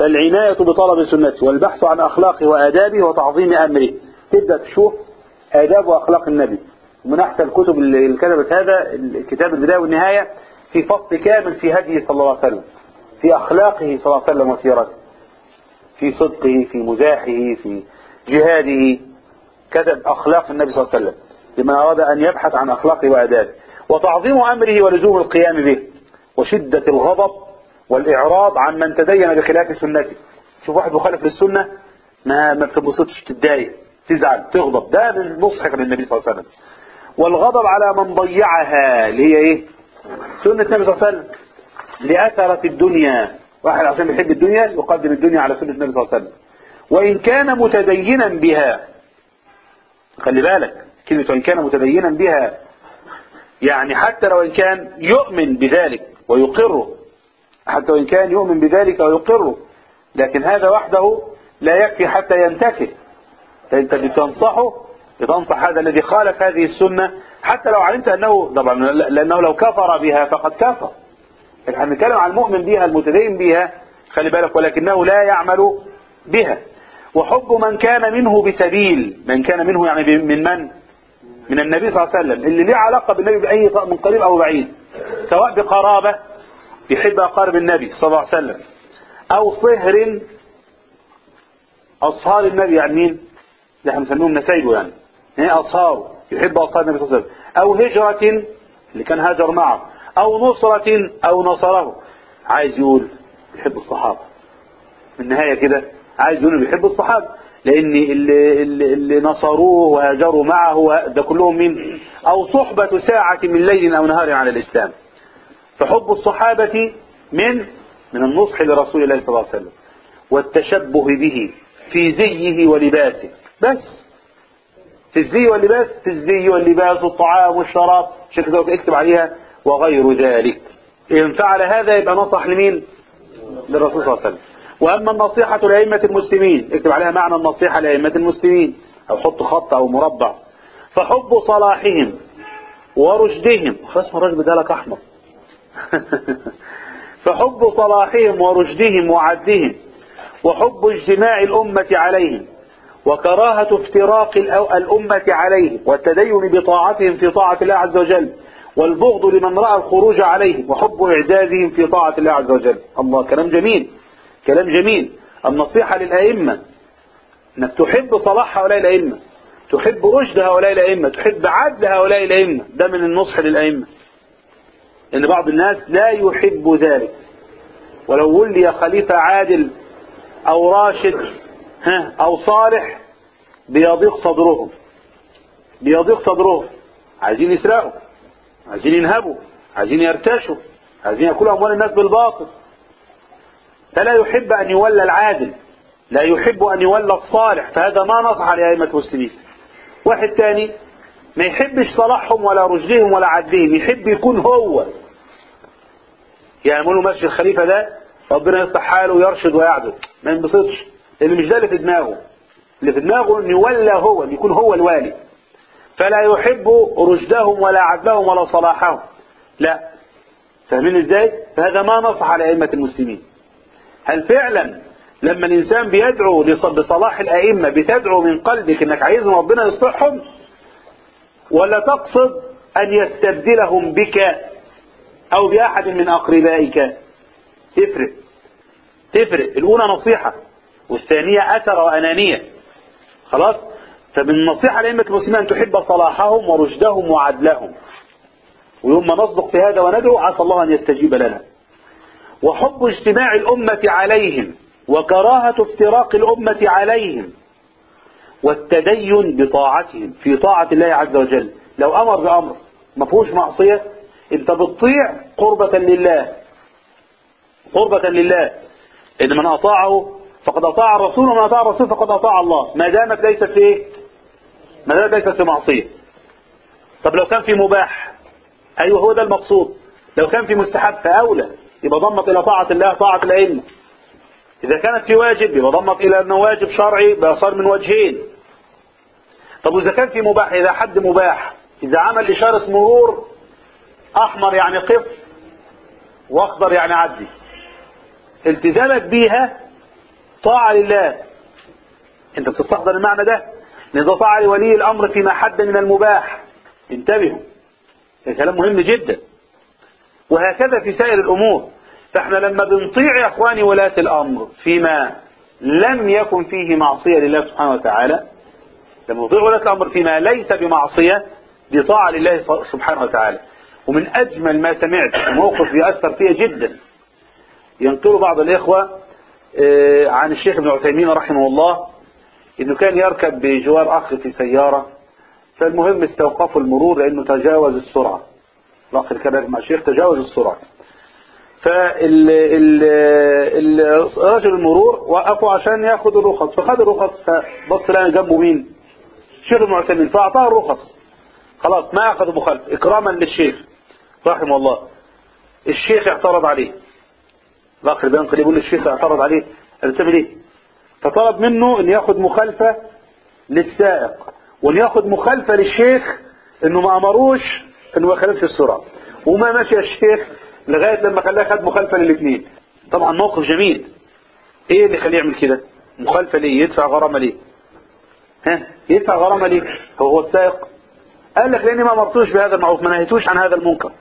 فالعناية بطلب سنته والبحث عن أخلاقه وآدابه وتعظيم أمره. تبدأ تشوف آداب وأخلاق النبي. من أحسن الكتب اللي كتبت هذا كتاب البداية والنهاية في فصل كامل في هديه صلى الله عليه وسلم، في أخلاقه صلى الله عليه وسلم وسيرته، في صدقه، في مزاحه، في جهاده. كتب أخلاق النبي صلى الله عليه وسلم لمن أراد أن يبحث عن أخلاقه وآدابه. وتعظيم أمره ولزوم القيام به، وشدة الغضب والإعراض عن من تدين بخلاف سنته. شوف واحد مخالف للسنة ما ما بتنبسطش، تتضايق، تزعل، تغضب. ده من نصحك للنبي صلى الله عليه وسلم. والغضب على من ضيعها اللي هي ايه؟ سنة النبي صلى الله عليه وسلم. لأثرة الدنيا، واحد عشان بيحب الدنيا يقدم الدنيا على سنة النبي صلى الله عليه وسلم. وإن كان متدينا بها، خلي بالك كلمة وإن كان متدينا بها، يعني حتى لو إن كان يؤمن بذلك ويقره، حتى وإن كان يؤمن بذلك ويقره، لكن هذا وحده لا يكفي حتى ينتكه. فأنت بتنصحه، بتنصح هذا الذي خالف هذه السنة حتى لو علمت أنه، طبعا لأنه لو كفر بها فقد كفر. احنا بنتكلم عن المؤمن بها المتدين بها، خلي بالك، ولكنه لا يعمل بها. وحب من كان منه بسبيل، من كان منه يعني من من؟ من النبي صلى الله عليه وسلم، اللي ليه علاقة بالنبي بأي من قريب أو بعيد، سواء بقرابة يحب أقارب النبي صلى الله عليه وسلم، أو صهر أصهار النبي، يعني مين؟ اللي احنا بنسميهم نسايبه، يعني هي أصهاره، يحب أصهار النبي صلى الله عليه وسلم، أو هجرة اللي كان هاجر معه، أو نصرة أو نصره. عايز يقول يحب الصحابة في النهاية كده، عايز يقول بيحب الصحابة، لأن اللي, اللي, اللي نصروه وهاجروا معه ده كلهم مين؟ أو صحبة ساعة من ليل أو نهار على الإسلام. فحب الصحابة من من النصح لرسول الله صلى الله عليه وسلم، والتشبه به في زيه ولباسه. بس في الزي واللباس، في الزي واللباس والطعام والشراب، شكله اكتب عليها وغير ذلك. إن فعل هذا يبقى نصح لمين؟ للرسول صلى الله عليه وسلم. وأما النصيحة لأئمة المسلمين، اكتب عليها معنى النصيحة لأئمة المسلمين، أو حط خط أو مربع. فحب صلاحهم ورشدهم، فاسم الرجل ده لك أحمر. فحب صلاحهم ورشدهم وعدهم، وحب اجتماع الأمة عليهم، وكراهة افتراق الأمة عليهم، والتدين بطاعتهم في طاعة الله عز وجل، والبغض لمن رأى الخروج عليهم، وحب إعجازهم في طاعة الله عز وجل. الله، كلام جميل، كلام جميل. النصيحة للأئمة انك تحب صلاح هؤلاء الأئمة، تحب رشد هؤلاء الأئمة، تحب عدل هؤلاء الأئمة. ده من النصح للأئمة، ان بعض الناس لا يحب ذلك. ولو ولي خليفة عادل او راشد ها او صالح بيضيق صدرهم، بيضيق صدرهم، عايزين يسرقوا، عايزين ينهبوا، عايزين يرتشوا، عايزين يأكلوا أموال الناس بالباطل. فلا يحب أن يولى العادل، لا يحب أن يولى الصالح، فهذا ما نصح لأئمة المسلمين. واحد تاني ما يحبش صلاحهم ولا رشدهم ولا عدلهم، يحب يكون هو، يعني يقولوا ماشي الخليفة ده ربنا يصلح حاله ويرشد ويعدل، ما ينبسطش، لأن مش ده اللي في دماغه. اللي في دماغه أن يولى هو، أن يكون هو الوالي. فلا يحب رشدهم ولا عدلهم ولا صلاحهم، لا. فاهمين ازاي؟ فهذا ما نصح على أئمة المسلمين. هل فعلا لما الإنسان بيدعو بصلاح الأئمة بتدعو من قلبك أنك عايزهم ربنا يصلحهم، ولا تقصد أن يستبدلهم بك أو بأحد من أقربائك؟ تفرق تفرق. الأولى نصيحة، والثانية أثر وأنانية. خلاص؟ فمن النصيحة لأئمة المسلمين أن تحب صلاحهم ورشدهم وعدلهم، ويوم ما نصدق في هذا وندعو عسى الله أن يستجيب لنا. وحب اجتماع الأمة عليهم، وكراهة افتراق الأمة عليهم، والتدين بطاعتهم في طاعة الله عز وجل. لو أمر بأمر ما فيهوش معصية، أنت بتطيع قربة لله، قربة لله. إن من أطاعه فقد أطاع الرسول، ومن أطاع الرسول فقد أطاع الله، ما دامت ليست في إيه؟ ما دامت ليست في معصية. طب لو كان في مباح، أيوه هو ده المقصود. لو كان في مستحب فأولى، يبقى ضمت إلى طاعة الله طاعة الأئمة. إذا كانت في واجب يبقى ضمت إلى أنه واجب شرعي، بقى صار من وجهين. طب وإذا كان في مباح، إذا حد مباح، إذا عمل إشارة مرور أحمر يعني قف، وأخضر يعني عدي، التزامك بيها طاعة لله. انت بتستحضر المعنى ده، لأن ده طاعة لولي الأمر فيما حد من المباح. انتبهوا، ده كلام مهم جدا. وهكذا في سائر الأمور. فاحنا لما بنطيع يا اخواني ولاة الأمر فيما لم يكن فيه معصية لله سبحانه وتعالى، لما نطيع ولاة الأمر فيما ليس بمعصية، دي طاعة لله سبحانه وتعالى. ومن أجمل ما سمعت موقف يأثر فيه جدا، ينقل بعض الإخوة عن الشيخ ابن عثيمين رحمه الله، إنه كان يركب بجوار أخ في سيارة، فالمهم استوقفوا المرور لأنه تجاوز السرعة. الأخ اللي كان مع الشيخ تجاوز السرعة، فالرجل المرور وقفوا عشان ياخد الرخص، فخد الرخص، فبص لقى جنبه مين؟ الشيخ ابن عثيمين، فأعطاه الرخص. خلاص ما أخذ مخالف إكراما للشيخ رحمه الله. الشيخ اعترض عليه، الأخ اللي بينقل يقول الشيخ اعترض عليه، قال تعمل ايه؟ فطلب منه ان ياخد مخالفة للسائق، وان ياخد مخالفة للشيخ انه ما امروش انه ما يخالفش السرعة. وما ماشي الشيخ لغاية لما خلاه خد مخالفة للاثنين. طبعا موقف جميل. ايه اللي خليه يعمل كده؟ مخالفة ليه؟ يدفع غرامة ليه؟ ها؟ يدفع غرامة ليه؟ هو هو السائق؟ قال لك لاني ما امرتوش بهذا المعروف، ما نهيتوش عن هذا المنكر.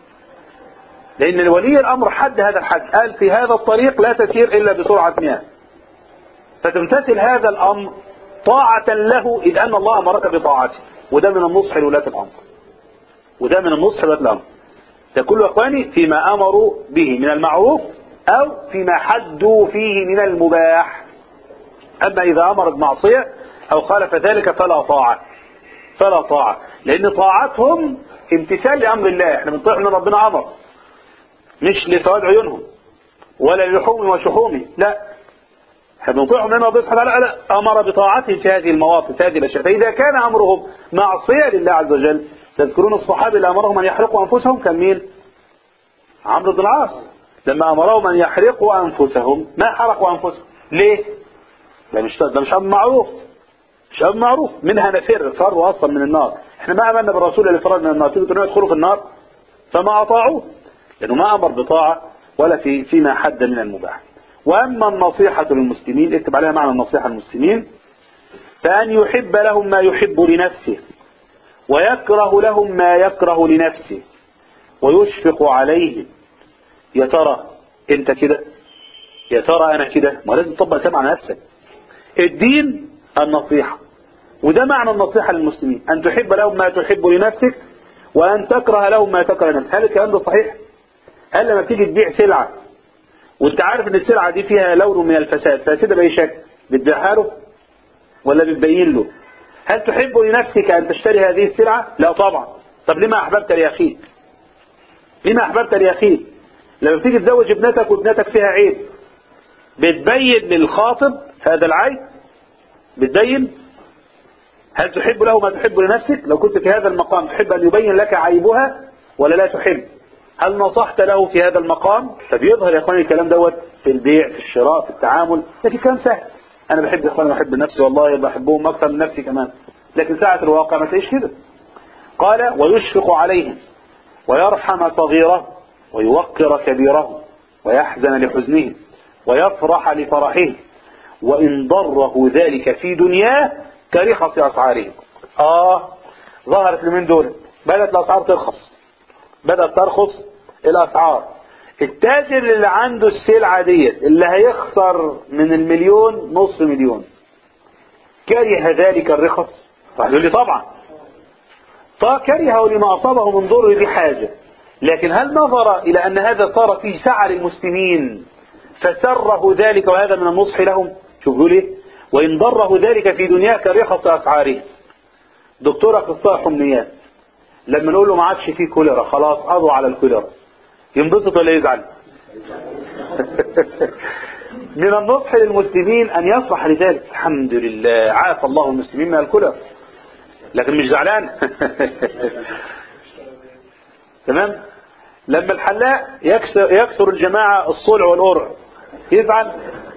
لان ولي الامر حد هذا الحد، قال في هذا الطريق لا تسير الا بسرعة مئة، فتمتثل هذا الامر طاعة له، اذ ان الله امرك بطاعته. وده من النصح لولاة الامر، وده من النصح لولاة الامر. ده كله اخواني فيما امروا به من المعروف او فيما حدوا فيه من المباح. اما اذا امر بمعصية او خالف ذلك فلا طاعة، فلا طاعة، لان طاعتهم امتثال لامر الله. احنا بنطيع من ربنا امر، مش لسواد عيونهم ولا للحوم وشحومه، لا، احنا بنطيعهم لأنه ربنا سبحانه وتعالى امر بطاعتهم في هذه المواقف، في هذه الاشياء. فاذا كان امرهم معصية لله عز وجل، تذكرون الصحابة اللي امرهم ان يحرقوا انفسهم كان مين؟ عمرو بن العاص. لما امرهم ان يحرقوا انفسهم ما حرقوا انفسهم، ليه؟ ده مش ده مش امر معروف، مش امر معروف. منها نفر، فروا اصلا من النار. احنا ما امنا بالرسول اللي فرد من النار، تيجوا يدخلوا في النار فما اطاعوه، لانه ما امر بطاعة ولا في فيما حد من المباح. واما النصيحة للمسلمين، اكتب عليها معنى النصيحة للمسلمين، فان يحب لهم ما يحب لنفسه، ويكره لهم ما يكره لنفسه، ويشفق عليهم. يا ترى انت كده؟ يا ترى انا كده؟ ما لازم تطبق كلام على نفسك. الدين النصيحة، وده معنى النصيحة للمسلمين، ان تحب لهم ما تحب لنفسك، وان تكره لهم ما تكره لنفسك. هل الكلام ده صحيح؟ هل لما تيجي تبيع سلعة وانت عارف ان السلعة دي فيها لون من الفساد، فاسدة باي شكل، بتبيعها له ولا بتبين له؟ هل تحب لنفسك ان تشتري هذه السلعة؟ لا طبعا. طب لما احببت لاخيك؟ لما احببت لاخيك؟ لما تيجي تزوج ابنتك وابنتك فيها عيب، بتبين للخاطب هذا العيب؟ بتبين؟ هل تحب له ما تحب لنفسك؟ لو كنت في هذا المقام تحب ان يبين لك عيبها ولا لا تحب؟ هل نصحت له في هذا المقام؟ فبيظهر يا اخواني الكلام دوت في البيع، في الشراء، في التعامل. لكن كلام سهل، انا بحب يا اخواني بحب نفسي، والله بحبهم اكثر من نفسي كمان. لكن ساعة الواقع ما تلاقيش كده. قال ويشفق عليهم، ويرحم صغيره، ويوقر كبيره، ويحزن لحزنهم، ويفرح لفرحهم، وإن ضره ذلك في دنياه كرخص أسعارهم. آه ظهرت من دول، بدأت الأسعار ترخص، بدأت ترخص الأسعار. التاجر اللي عنده السلعة ديت اللي هيخسر من المليون نص مليون، كره ذلك الرخص؟ فقال لي طبعا. فكرهه لما أصابه من ضر دي حاجة، لكن هل نظر إلى أن هذا صار فيه سعة للمسلمين فسره ذلك وهذا من النصح لهم؟ شوفوا ليه، وإن ضره ذلك في دنياه كرخص أسعاره. دكتور أخصائي حميات لما نقول له ما عادش فيه كوليرا، خلاص قضوا على الكوليرا، ينبسط ولا يزعل؟ من النصح للمسلمين أن يفرح لذلك، الحمد لله عافى الله المسلمين من الكوليرا، لكن مش زعلان. تمام. لما الحلاق يكسر, يكسر الجماعة الصلع والقرع يزعل؟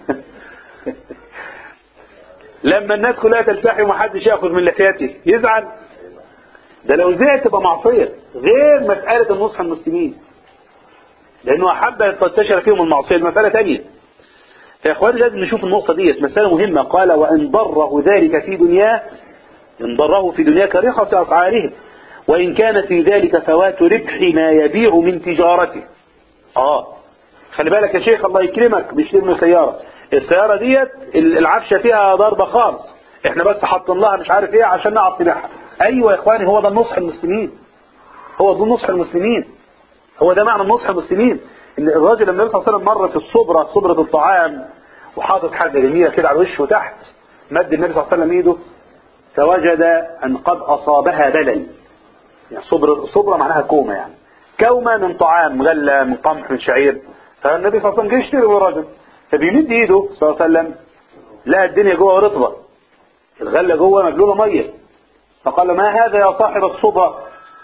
لما الناس كلها تلتحي ومحدش ياخذ من لحيته يزعل؟ ده لو زعل تبقى معصية، غير مسألة النصح المسلمين، لأنه أحب أن تنتشر فيهم المعصية. المسألة تانية، يا اخواني لازم نشوف النقطة ديت مسألة مهمة. قال وإن ضره ذلك في دنياه، إن ضره في دنياه كرخص أسعارهم، وإن كان في ذلك فوات ربح ما يبيع من تجارته. اه خلي بالك يا شيخ الله يكرمك، بيشتري له سيارة، السيارة ديت العفشة فيها ضربة خالص، احنا بس حاطين لها مش عارف ايه عشان نعرف نبيعها. ايوه يا اخواني هو ده النصح المسلمين، هو ده النصح المسلمين، هو ده معنى النصح المسلمين. ان الراجل لما النبي صلى الله عليه وسلم مر في الصبرة، صبرة الطعام، وحاطط حاجة جميلة كده على وشه وتحت، مد النبي صلى الله عليه وسلم ايده فوجد ان قد اصابها بلل. يعني صبر صبرة معناها كومة، يعني كومة من طعام غلة من قمح من شعير. فالنبي صلى الله عليه وسلم جه يشتري من الراجل، فبيمد ايده صلى الله عليه وسلم لقى الدنيا جوه رطبة، الغلة جوه مبلولة مية، فقال ما هذا يا صاحب الصبرة؟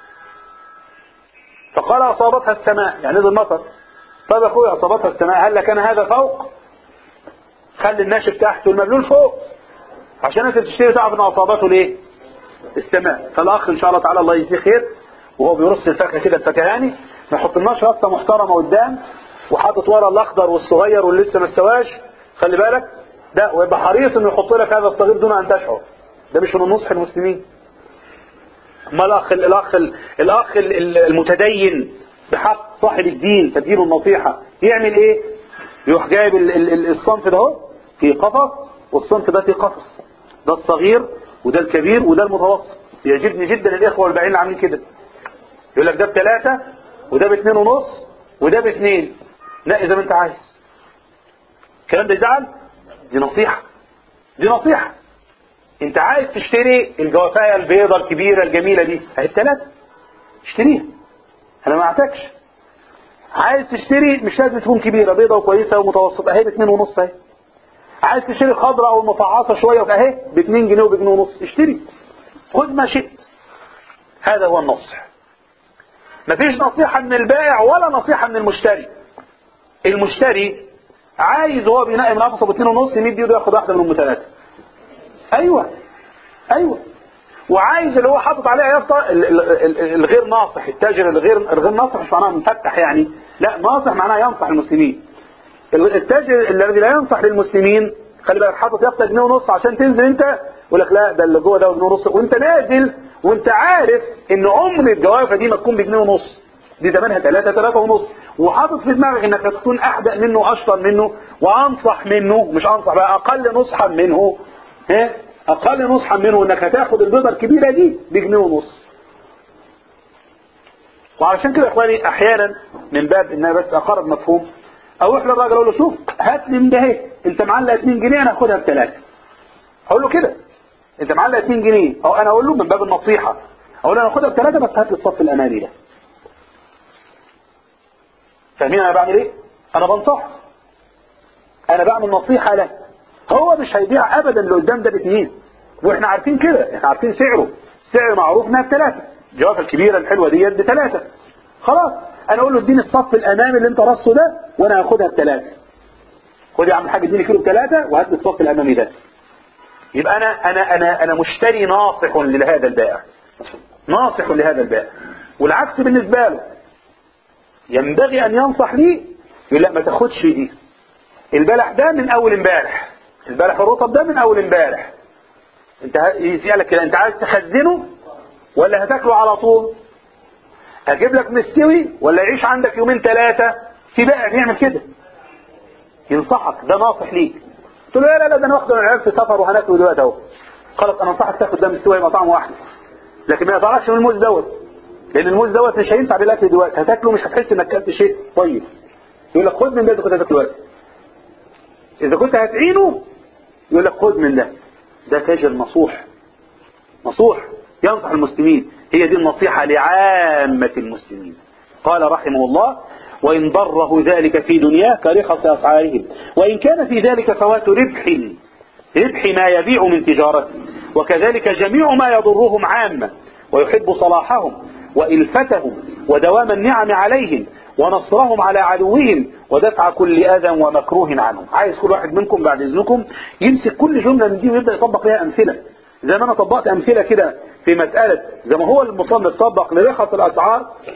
فقال اصابتها السماء، يعني نزل مطر. طيب يا اخويا اصابتها السماء، هل كان هذا فوق؟ خلي الناشف تحت والمبلول فوق، عشان انت تشتري تعرف ان اصابته ليه؟ السماء. فالاخ ان شاء الله تعالى الله يجزيه خير وهو بيرص الفاكهه كده الفكهاني، ما يحطلناش رصه محترمه قدام وحاطط ورا الاخضر والصغير واللي لسه ما استواش، خلي بالك ده، ويبقى حريص انه يحط لك هذا الصغير دون ان تشعر. ده مش من نصح المسلمين. اما الاخ الاخ الاخ المتدين بحق صاحب الدين تدينه النصيحه يعمل ايه؟ يروح جايب الصنف ده اهو في قفص، والصنف ده في قفص، ده الصغير وده الكبير وده المتوسط. يعجبني جدا الاخوه والباقيين اللي عاملين كده، يقول لك ده بثلاثه وده باثنين ونص وده باثنين، لا اذا ما انت عايز. الكلام ده يزعل؟ دي نصيحه، دي نصيحه. انت عايز تشتري الجوافايه البيضه الكبيره الجميله دي اهي الثلاثه، اشتريها انا ما اعتكش. عايز تشتري مش لازم تكون كبيره، بيضه وكويسه ومتوسطه اهي باثنين ونص اهي. عايز تشتري خضراء او مفعصه شويه اهي باثنين جنيه وبجنيه ونص، اشتري خذ ما شئت. هذا هو النصح. مفيش نصيحه من البائع ولا نصيحه من المشتري. المشتري عايز هو بينقي من قفصه باثنين ونص يمد يده ياخد واحده من ام ثلاثه. ايوه ايوه. وعايز اللي هو حاطط عليها يافطه الغير ناصح، التاجر الغير الغير ناصح مش معناها مفتح يعني، لا ناصح معناها ينصح المسلمين. التاجر الذي لا ينصح للمسلمين خلي بالك حاطط يافطه جنيه ونص عشان تنزل انت، يقول لك لا ده اللي جوه ده جنيه ونص، وانت نازل وانت عارف ان عمر الجوافه دي ما تكون بجنيه ونص، دي ثمنها ثلاثة ثلاثة ونص، وحاطط في دماغك انك هتكون احدق منه واشطر منه وانصح منه، مش انصح بقى اقل نصحا منه، ها اقل نصحا منه انك هتاخد البيضه الكبيره دي بجنيه ونص. وعشان كده يا اخواني احيانا من باب ان انا بس اقرب مفهوم، اروح للراجل اقول له شوف هات لي من ده اهي، انت معلق اتنين جنيه انا هاخدها بثلاثه. اقول له كده انت معلق اتنين جنيه، او انا اقول له من باب النصيحه اقول له انا هاخدها بثلاثه بس هات لي الصف الامامي ده. فاهمين انا بعمل ايه؟ انا بنصحه، انا بعمل نصيحه له. هو مش هيبيع ابدا اللي قدام ده باثنين، واحنا عارفين كده، احنا عارفين سعره، سعر معروف انها بثلاثه، الجوافه الكبيره الحلوه ديت بثلاثه. خلاص انا اقول له اديني الصف الامامي اللي انت رصه ده وانا هاخدها بثلاثه. خد يا عم الحاج اديني كيلو بثلاثه وهات لي الصف الامامي ده. يبقى انا انا انا انا مشتري ناصح لهذا البائع، ناصح لهذا البائع. والعكس بالنسبه له ينبغي ان ينصح لي، يقول لا ما تاخدش دي، البلح ده من اول امبارح، البلح الرطب ده من اول امبارح، انت يسألك كده انت عايز تخزنه ولا هتاكله على طول؟ اجيب لك مستوي ولا يعيش عندك يومين ثلاثة؟ في بقى يعمل كده ينصحك، ده ناصح ليك. قلت له لا لا ده انا واخده من العيال في سفر وهناكله دلوقتي اهو، خلاص انا انصحك تاخد ده مستوي يبقى طعمه واحد، لكن ما يطلعكش من الموز دوت، لان الموز دوت مش هينفع بالاكل دلوقتي، هتاكله مش هتحس انك اكلت شيء طيب. يقول لك خد من ده اذا كنت هتاكله دلوقتي، اذا كنت هتعينه يقول لك خد من ده. ده تاجر نصوح، نصوح ينصح المسلمين. هي دي النصيحة لعامة المسلمين. قال رحمه الله وإن ضره ذلك في دنياه كرخص أسعارهم، وإن كان في ذلك فوات ربح ربح ما يبيع من تجارته، وكذلك جميع ما يضرهم عامة ويحب صلاحهم وإلفتهم ودوام النعم عليهم ونصرهم على عدوهم ودفع كل أذى ومكروه عنهم. عايز كل واحد منكم بعد إذنكم يمسك كل جملة من دي ويبدأ يطبق لها أمثلة، زي ما أنا طبقت أمثلة كده في مسألة زي ما هو المصنف طبق لرخص الأسعار،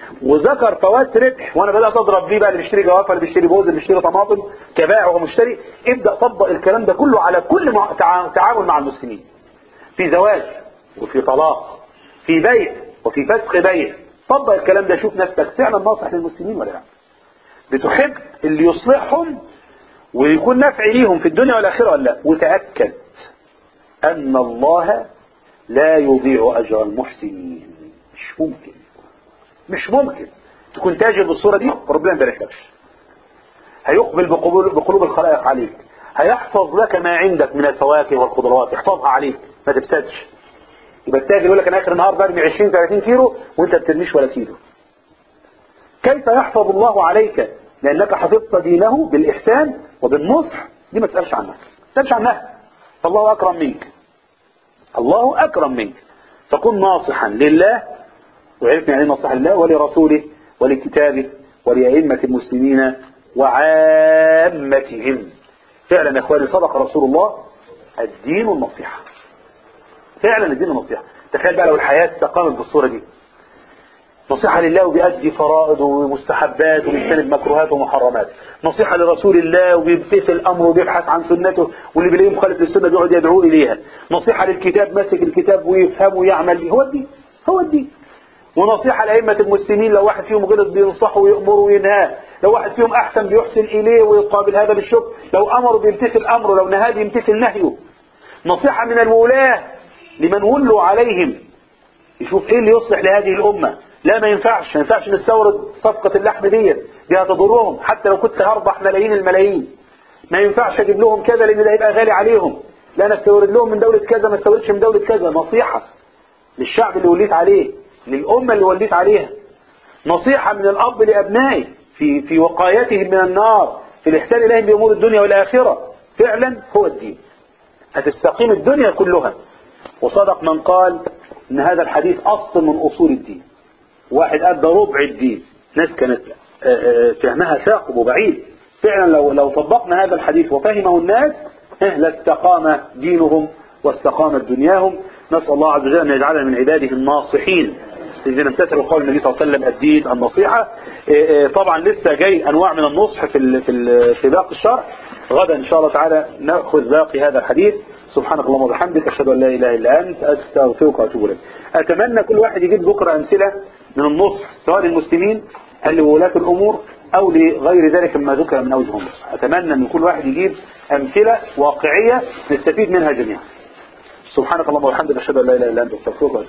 وذكر فوات ربح، وانا بدات اضرب بيه بقى اللي بيشتري جوافه، اللي بيشتري بوز، اللي بيشتري طماطم كبائع ومشتري، ابدا طبق الكلام ده كله على كل مع... تع... تعامل مع المسلمين، في زواج وفي طلاق، في بيع وفي فسخ بيع. طبق الكلام ده، شوف نفسك فعلا ناصح للمسلمين ولا لا، بتحب اللي يصلحهم ويكون نفع ليهم في الدنيا والاخره ولا لا. وتاكد ان الله لا يضيع اجر المحسنين. مش ممكن مش ممكن تكون تاجر بالصوره دي وربنا ما يباركلكش. هيقبل بقبول بقلوب الخلائق عليك، هيحفظ لك ما عندك من الفواكه والخضروات، يحفظها عليك ما تفسدش. يبقى التاجر يقول لك انا اخر النهار برمي عشرين ثلاثين كيلو وانت ما بترميش ولا كيلو. كيف يحفظ الله عليك؟ لانك حفظت دينه بالاحسان وبالنصح. دي ما تسالش عنها، ما تسالش عنها. فالله اكرم منك، الله اكرم منك. فكن ناصحا لله، وعرفنا يعني نصح لله ولرسوله ولكتابه ولأئمة المسلمين وعامتهم. فعلا يا اخواني صدق رسول الله، الدين النصيحة. فعلا الدين النصيحة. تخيل بقى لو الحياة استقامت بالصورة دي، نصيحة لله وبيأدي فرائض ومستحبات وبيجتنب مكروهات ومحرمات، نصيحة لرسول الله وبيمتثل الأمر وبيبحث عن سنته، واللي بيلاقيه مخالف للسنة بيقعد يدعو إليها، نصيحة للكتاب ماسك الكتاب ويفهم ويعمل به. هو الدين، هو الدين. ونصيحة لأئمة المسلمين، لو واحد فيهم غلط بينصحه ويأمره وينهاه، لو واحد فيهم أحسن بيحسن إليه ويقابل هذا بالشكر، لو أمره بيمتثل أمره، لو نهاه بيمتثل نهيه. نصيحة من الولاة لمن ولوا عليهم، يشوف إيه اللي يصلح لهذه الأمة. لا ما ينفعش ما ينفعش نستورد صفقة اللحم دي دي هتضرهم، حتى لو كنت هربح ملايين الملايين. ما ينفعش أجيب لهم كذا لأن ده يبقى غالي عليهم. لا نستورد لهم من دولة كذا، ما استوردش من دولة كذا. نصيحة للشعب اللي وليت عليه، للأمة اللي وليت عليها. نصيحة من الأب لأبنائه في في وقايتهم من النار، في الإحسان إليهم بأمور الدنيا والآخرة. فعلا هو الدين، هتستقيم الدنيا كلها. وصدق من قال إن هذا الحديث أصل من أصول الدين. واحد أدى ربع الدين، ناس كانت فهمها ثاقب وبعيد. فعلا لو لو طبقنا هذا الحديث وفهمه الناس لاستقام دينهم واستقامت دنياهم. نسأل الله عز وجل أن يجعلنا من عباده الناصحين الذين امتثلوا قول النبي صلى الله عليه وسلم الدين النصيحة. طبعا لسه جاي أنواع من النصح في في في باقي الشرح. غدا إن شاء الله تعالى نأخذ باقي هذا الحديث. سبحانك اللهم وبحمدك، أشهد أن لا إله إلا أنت، أستغفرك وأتوب إليك. أتمنى كل واحد يجيب بكرة أمثلة من النصح سواء للمسلمين أو لولاة الأمور أو لغير ذلك مما ذكر من أوجه النصح. أتمنى أن كل واحد يجيب أمثلة واقعية نستفيد منها جميعا. سبحانك اللهم وبحمدك، أشهد أن لا إله إلا أنت، أستغفرك وأتوب إليك.